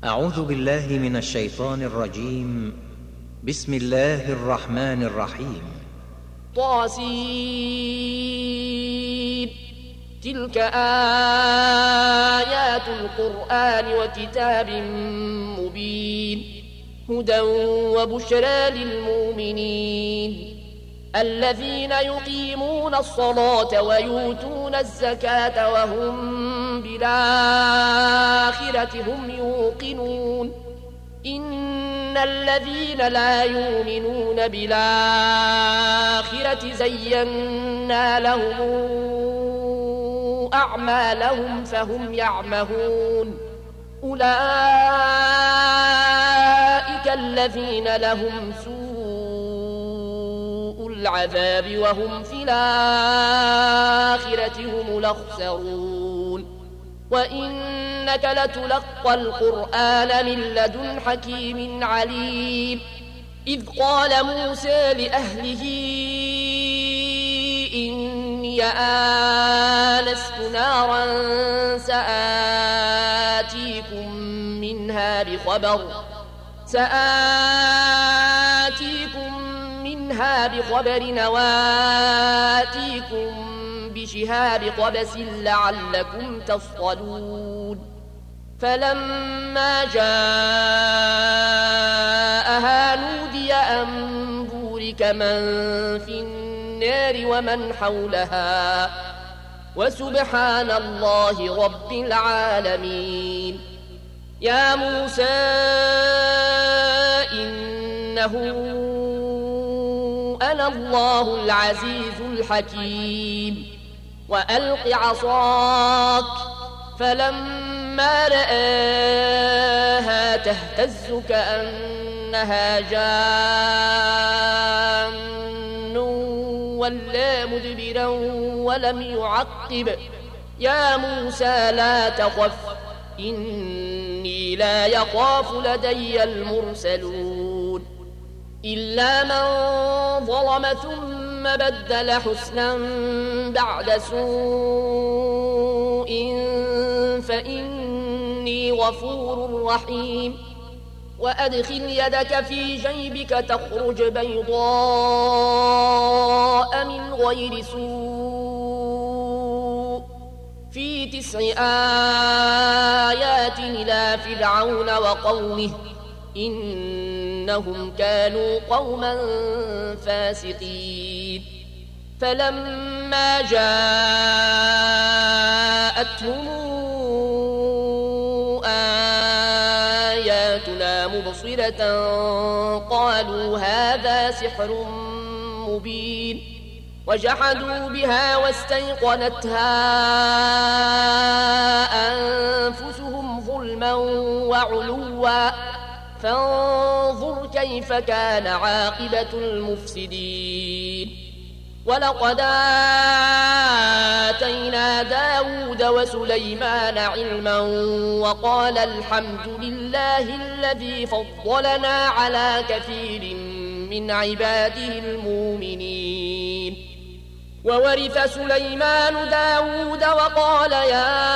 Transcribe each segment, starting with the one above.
أعوذ بالله من الشيطان الرجيم. بسم الله الرحمن الرحيم. طاسين. تلك آيات القرآن وكتاب مبين، هدى وبشرى للمؤمنين الذين يقيمون الصلاة ويؤتون الزكاة وهم بالآخرة هم يوقنون. إن الذين لا يؤمنون بالآخرة زينا لهم أعمالهم فهم يعمهون. أولئك الذين لهم سوء العذاب وهم في الآخرة هم الأخسرون. وإنك لتلقى القرآن من لدن حكيم عليم. إذ قال موسى لأهله إني آنست نارا سآتيكم منها بخبر وآتيكم بشهاب قبس لعلكم تصطلون. فلما جاءها نودي أن بورك من في النار ومن حولها وسبحان الله رب العالمين. يا موسى إنه أنا الله العزيز الحكيم. وألق عصاك. فلما رآها تهتز كأنها جان ولا مدبرا ولم يعقب. يا موسى لا تخف إني لا يخاف لدي المرسلون. إلا من ظلم ثم بدل حسنا بعد سوء فإني غفور رحيم. وأدخل يدك في جيبك تخرج بيضاء من غير سوء في 9 آيات إلى فرعون وقومه إنهم كانوا قوما فاسقين. فلما جاءتهم آياتنا مبصرة قالوا هذا سحر مبين. وجحدوا بها واستيقنتها أنفسهم ظلما وعلوا فانظر كيف كان عاقبة المفسدين. ولقد آتينا داود وسليمان علما وقال الحمد لله الذي فضلنا على كثير من عباده المؤمنين. وورث سليمان داود وقال يا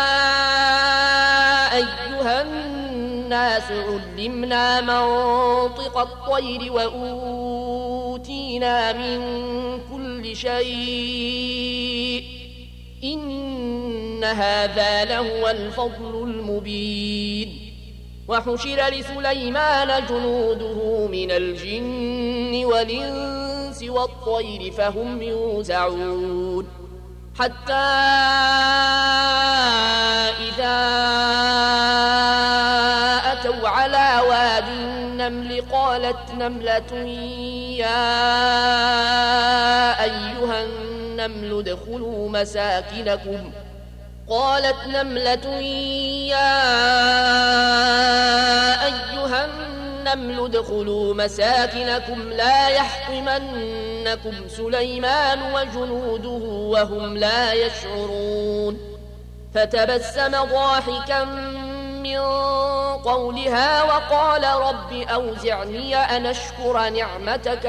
أيها الناس علمنا منطق الطير وأوتينا من كل شيء إن هذا لهو الفضل المبين. وحشر لسليمان جنوده من الجن والإنس والطير فهم يوزعون. حتى إذا أتوا على واد النمل قالت نملة يا أيها النمل ادخلوا مساكنكم لا يحطمنكم سليمان وجنوده وهم لا يشعرون. فتبسم ضاحكا من قولها وقال رب أوزعني أن أشكر نعمتك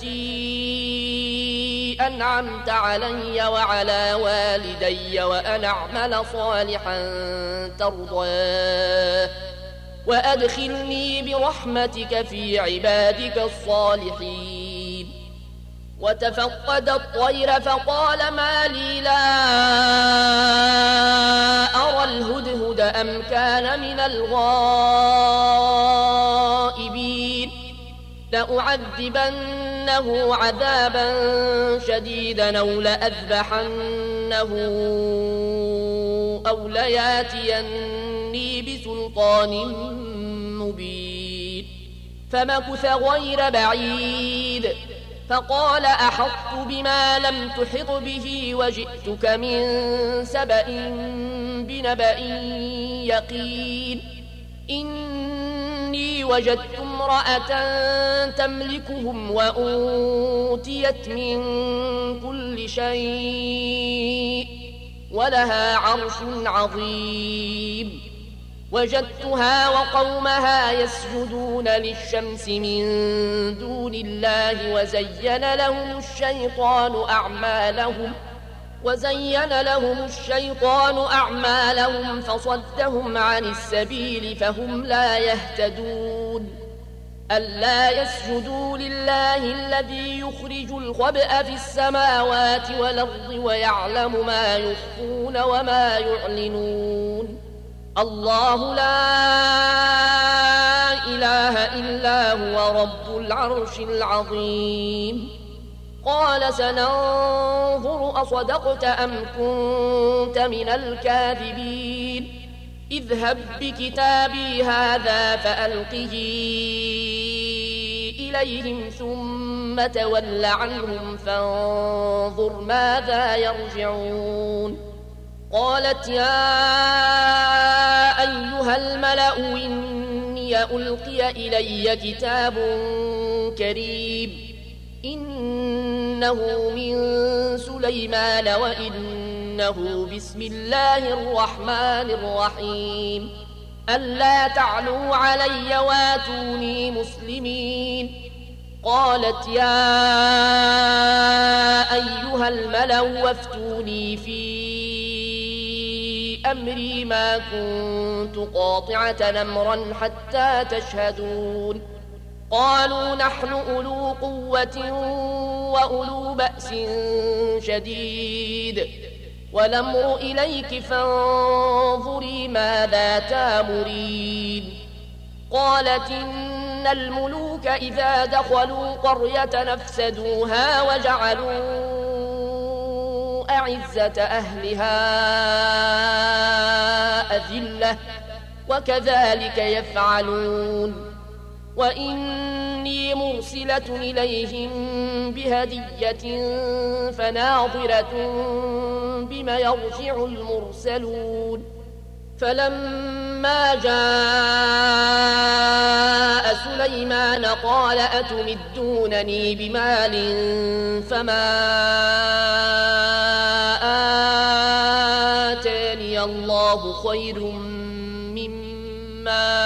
التي أنعمت علي وعلى والدي وأن أعمل صالحا ترضاه وأدخلني برحمتك في عبادك الصالحين. وتفقد الطير فقال ما لي لا أرى الهدهد أم كان من الغائبين لأعذبنه عذابا شديدا أو لأذبحنه أو لياتيني بسلطان مبين. فمكث غير بعيد فقال أحطت بما لم تحط به وجئتك من سبأ بنبأ يقين. إني وجدت امرأة تملكهم وأوتيت من كل شيء ولها عرش عظيم. وجدتها وقومها يسجدون للشمس من دون الله وزين لهم الشيطان أعمالهم فصدهم عن السبيل فهم لا يهتدون. ألا يسجدوا لله الذي يخرج الخبأ في السماوات والأرض ويعلم ما يخفون وما يعلنون. الله لا إله إلا هو رب العرش العظيم. قال سننظر أصدقت أم كنت من الكاذبين. اذهب بكتابي هذا فألقه إليهم ثم تول عنهم فانظر ماذا يرجعون. قالت يا أيها الملأ إني ألقي إلي كتاب كريم إنه من سليمان وإنه بسم الله الرحمن الرحيم. ألا تعلوا علي واتوني مسلمين. قالت يا أيها الملأ وافتوني في أمري ما كنت قاطعة أمرا حتى تشهدون. قالوا نحن أولو قوة وأولو بأس شديد والأمر إليك فانظري ماذا تامرين. قالت إن الملوك إذا دخلوا قرية نفسدوها وجعلوا أعزة أهلها أذلة وكذلك يفعلون. وإني مرسلة إليهم بهدية فناظرة بما يرجع المرسلون. فلما جاء سليمان قال أتمدونني بمال فما آتاني الله خير مما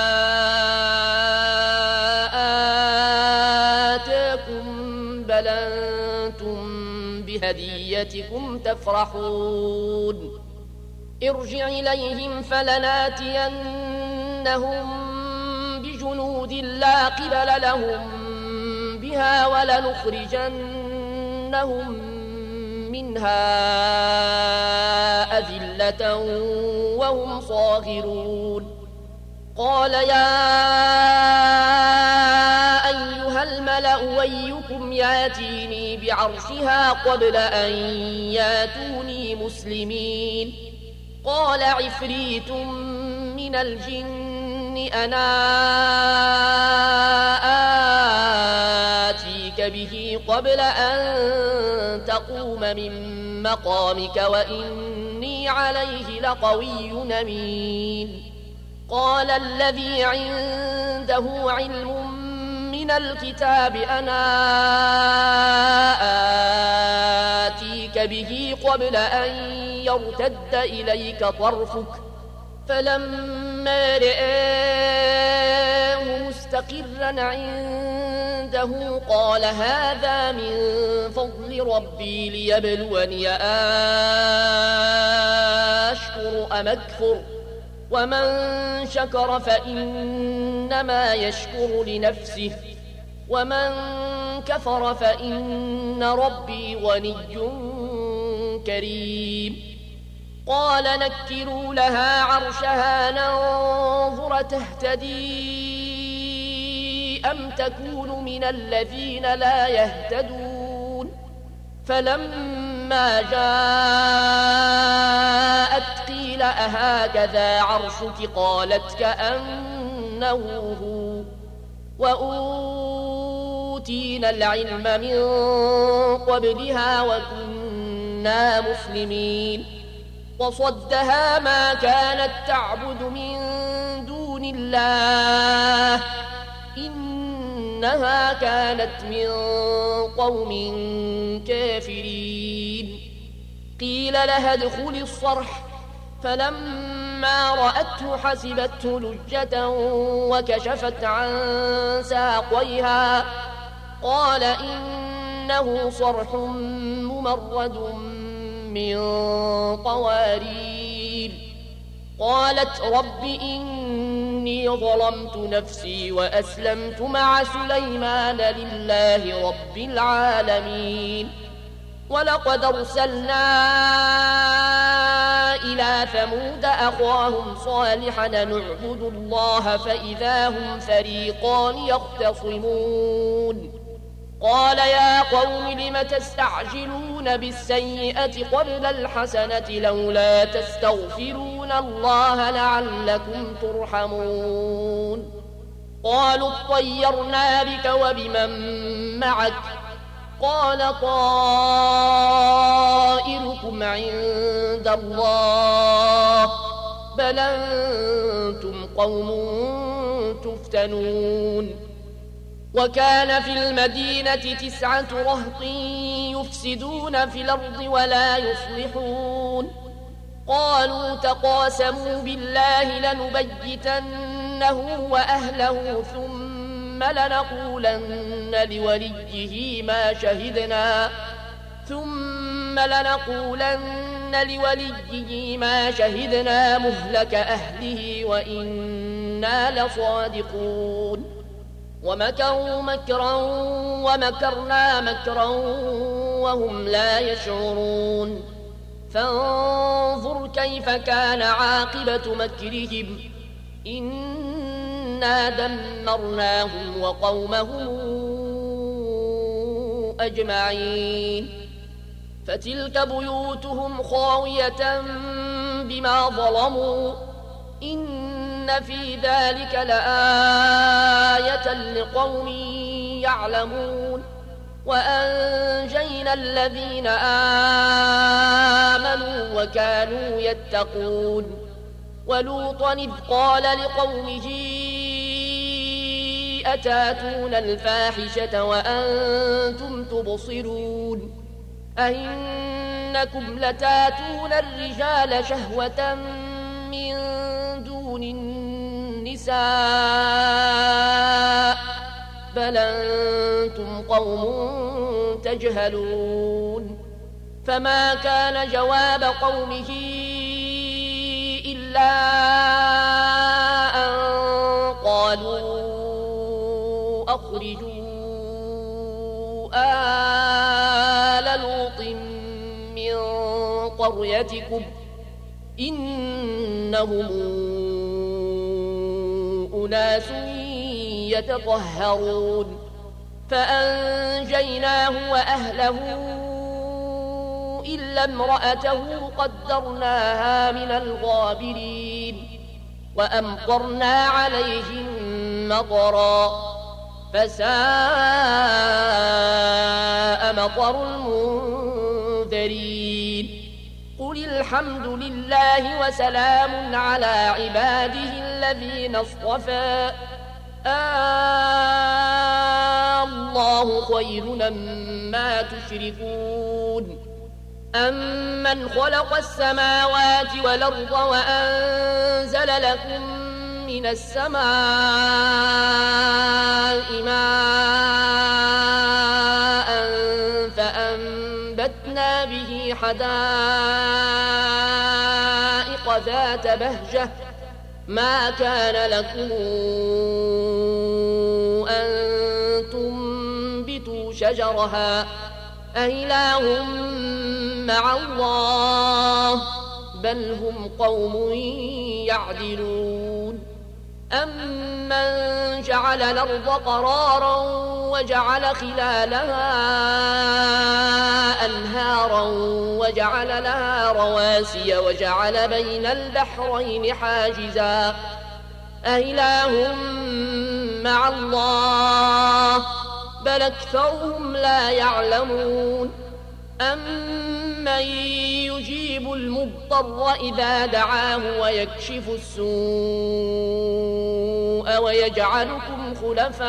بل أنتم بهديتكم تفرحون. ارجع إليهم فلناتينهم بجنود لا قبل لهم بها ولنخرجنهم منها أذلة وهم صاغرون. قال يا أيها الملأ أيكم ياتيني بعرشها قبل أن ياتوني مسلمين. قال عفريت من الجن أنا آتيك به قبل أن تقوم من مقامك وإني عليه لقوي أمين. قال الذي عنده علم من الكتاب أنا آتيك به قبل أن يرتد إليك طرفك فلما رآه مستقرا عنده قال هذا من فضل ربي ليبلوني أشكر أم أكفر ومن شكر فإنما يشكر لنفسه ومن كفر فإن ربي غني كريم. قال نكروا لها عرشها ننظر تهتدي أم تكون من الذين لا يهتدون. فلما جاءت قيل أهكذا عرشك قالت كأنه هو وأوتينا العلم من قبلها وكنا مسلمين. وصدها ما كانت تعبد من دون الله إنها كانت من قوم كافرين. قيل لها ادخل الصرح فلما رأته حسبته لجة وكشفت عن ساقيها قال إنه صرح ممرد من قوارير. قالت رب إني ظلمت نفسي وأسلمت مع سليمان لله رب العالمين. ولقد أرسلنا إلى ثمود أخاهم صالحا نعبد الله فإذا هم فريقان يختصمون. قال يا قوم لم تستعجلون بالسيئة قبل الحسنة لولا تستغفرون الله لعلكم ترحمون. قالوا اطيرنا بك وبمن معك قال طائركم عند الله بل أنتم قوم تفتنون. وكان في المدينة 9 رهط يفسدون في الأرض ولا يصلحون. قالوا تقاسموا بالله لنبيتنه وأهله ثم لنقولن لوليه ما شهدنا مهلك أهله وإنا لصادقون. ومكروا مكرا ومكرنا مكرا وهم لا يشعرون. فانظر كيف كان عاقبة مكرهم إنا دمرناهم وقومهم أجمعين. فتلك بيوتهم خاوية بما ظلموا إن في ذلك لآية لقوم يعلمون. وأنجينا الذين آمنوا وكانوا يتقون. ولوطا إذ قال لقومه أتاتون الفاحشة وأنتم تبصرون أئنكم لتاتون الرجال شهوة من دون النساء بل أنتم قوم تجهلون. فما كان جواب قومه إلا أن قالوا أخرجوا آل لوط من قريتكم إنهم أناس يتطهرون. فأنجيناه وأهله إلا امرأته قدرناها من الغابرين. وأمطرنا عليهم مطرا فساء مطر المنذرين. قل الحمد لله وسلام على عباده الذين اصطفى الله خير مما تشركون. أمن خلق السماوات والأرض وأنزل لكم من السماء ماء فأنبتنا به حدائق ذات بهجة ما كان لكم أن تنبتوا شجرها أإله مع الله بل هم قوم يعدلون أمن جعل الأرض قرارا وجعل خلالها أنهارا وجعل لها رواسي وجعل بين البحرين حاجزا أإله مع الله بل أكثرهم لا يعلمون أمن يجيب المضطر إذا دعاه ويكشف السوء ويجعلكم خلفاء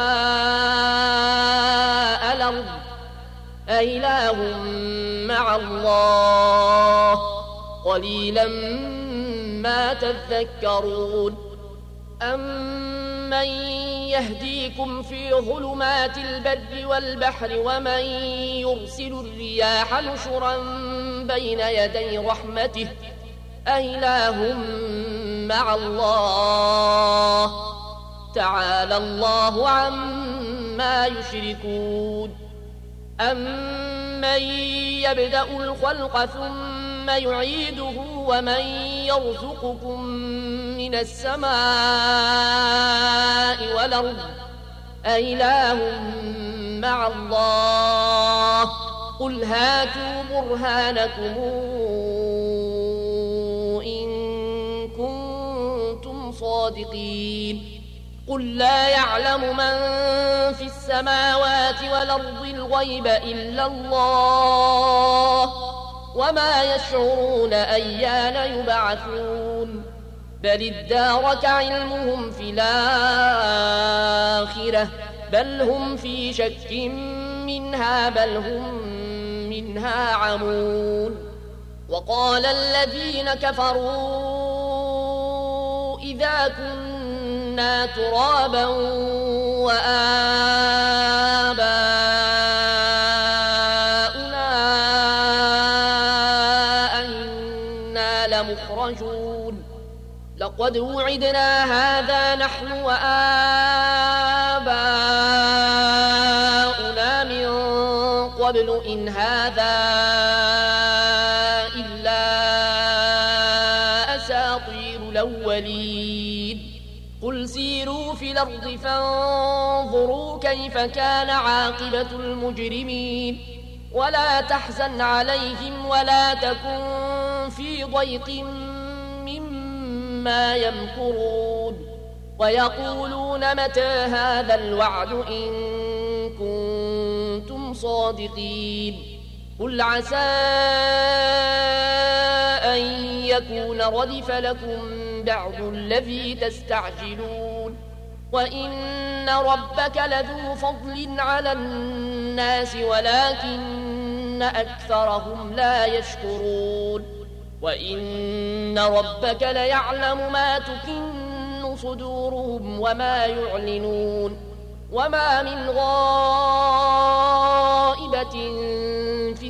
الأرض أإله مع الله قليلا ما تذكرون أمن يهديكم في ظلمات البر والبحر ومن يرسل الرياح نشرا بين يدي رحمته أإله مع الله تعالى الله عما يشركون أمن يبدأ الخلق ثم يعيده ومن يرزقكم من السماء والأرض أإله مع الله قل هاتوا برهانكم إن كنتم صادقين قل لا يعلم من في السماوات والأرض الغيب إلا الله وما يشعرون أيان يبعثون بل ادارك علمهم في الآخرة بل هم في شك منها بل هم منها عمون وقال الذين كفروا إذا كنا ترابا وآباؤنا أئنا لمخرجون لقد وعدنا هذا نحن وآباؤنا من قبل إن هذا إلا أساطير الأولين قل سيروا في الأرض فانظروا كيف كان عاقبة المجرمين ولا تحزن عليهم ولا تكن في ضيق مما يمكرون ويقولون متى هذا الوعد إن كنتم صادقين قل عسى أن يكون ردف لكم بعض الذي تستعجلون وإن ربك لذو فضل على الناس ولكن أكثرهم لا يشكرون وإن ربك ليعلم ما تكن صدورهم وما يعلنون وما من غائبة في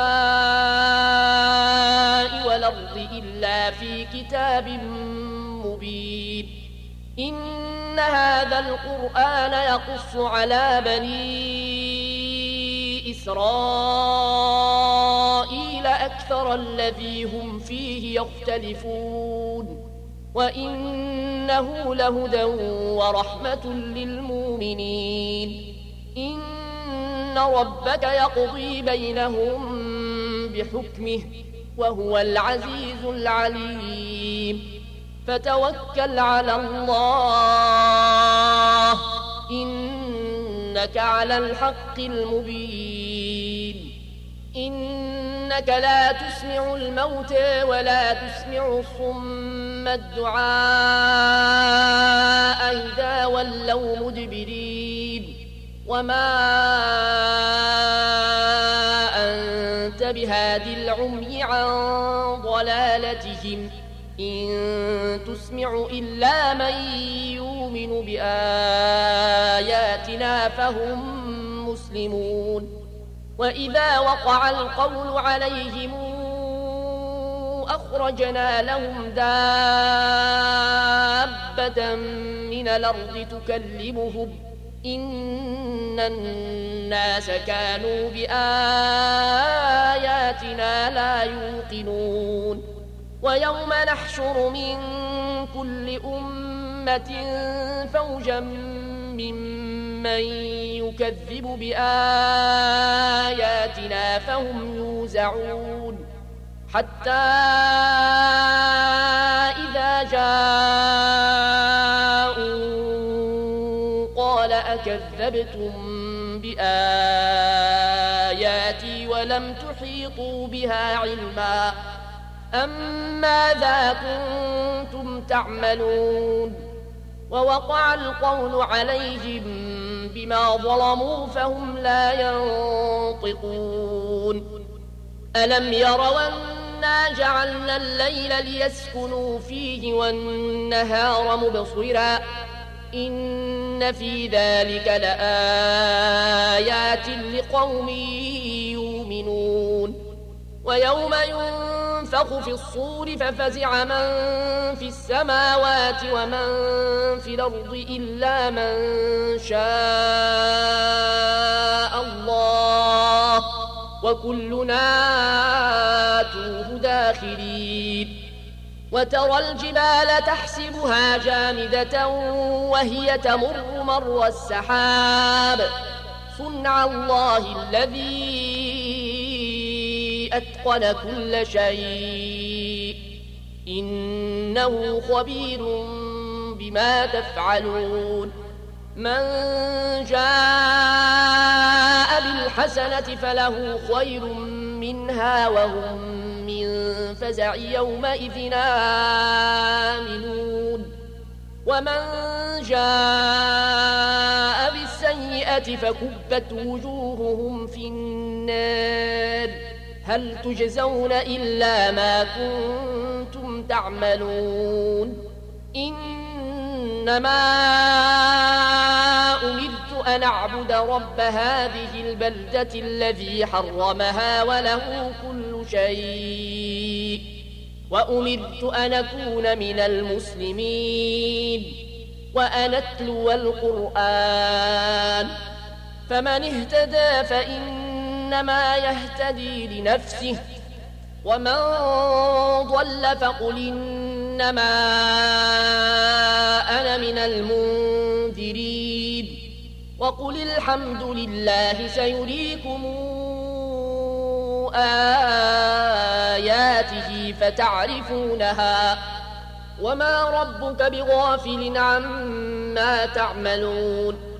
السماء والأرض إلا في كتاب مبين إن هذا القرآن يقص على بني إسرائيل أكثر الذي هم فيه يختلفون وإنه لهدى ورحمة للمؤمنين إن ربك يقضي بينهم بحكمه وهو العزيز العليم فتوكل على الله إنك على الحق المبين إنك لا تسمع الموتى ولا تسمع الصم الدعاء إذا ولوا مدبرين وما أنت بهادي العمي عن ضلالتهم إن تسمع إلا من يؤمن بآياتنا فهم مسلمون وإذا وقع القول عليهم أخرجنا لهم دابة دابة من الأرض تكلمهم إن الناس كانوا بآياتنا لا يوقنون ويوم نحشر من كل أمة فوجا ممن يكذب بآياتنا فهم يوزعون حتى إذا جاءوا قال أكذبتم بآياتي ولم تحيطوا بها علما أم ماذا كنتم تعملون ووقع القول عليهم بما ظلموا فهم لا ينطقون ألم يروا أنا جعلنا الليل ليسكنوا فيه والنهار مبصرا إن في ذلك لآيات لقوم يؤمنون ويوم ينفخ في الصور ففزع من في السماوات ومن في الأرض إلا من شاء الله وكلنا آتوه داخرين وترى الجبال تحسبها جامدة وهي تمر مر السحاب صنع الله الذي أتقن كل شيء إنه خبير بما تفعلون من جاء بالحسنة فله خير منها وهم من فزع يومئذ آمنون ومن جاء بالسيئة فكبت وجوههم في النار هل تجزون إلا ما كنتم تعملون إنما أمرت أن أعبد رب هذه البلدة الذي حرمها وله كل شيء وأمرت أن أكون من المسلمين وأن أتلو القرآن فمن اهتدى فإنما يهتدي لنفسه ومن ضل فقل إنما أنا من المنذرين وقل الحمد لله سيريكم آياته فتعرفونها وما ربك بغافل عما تعملون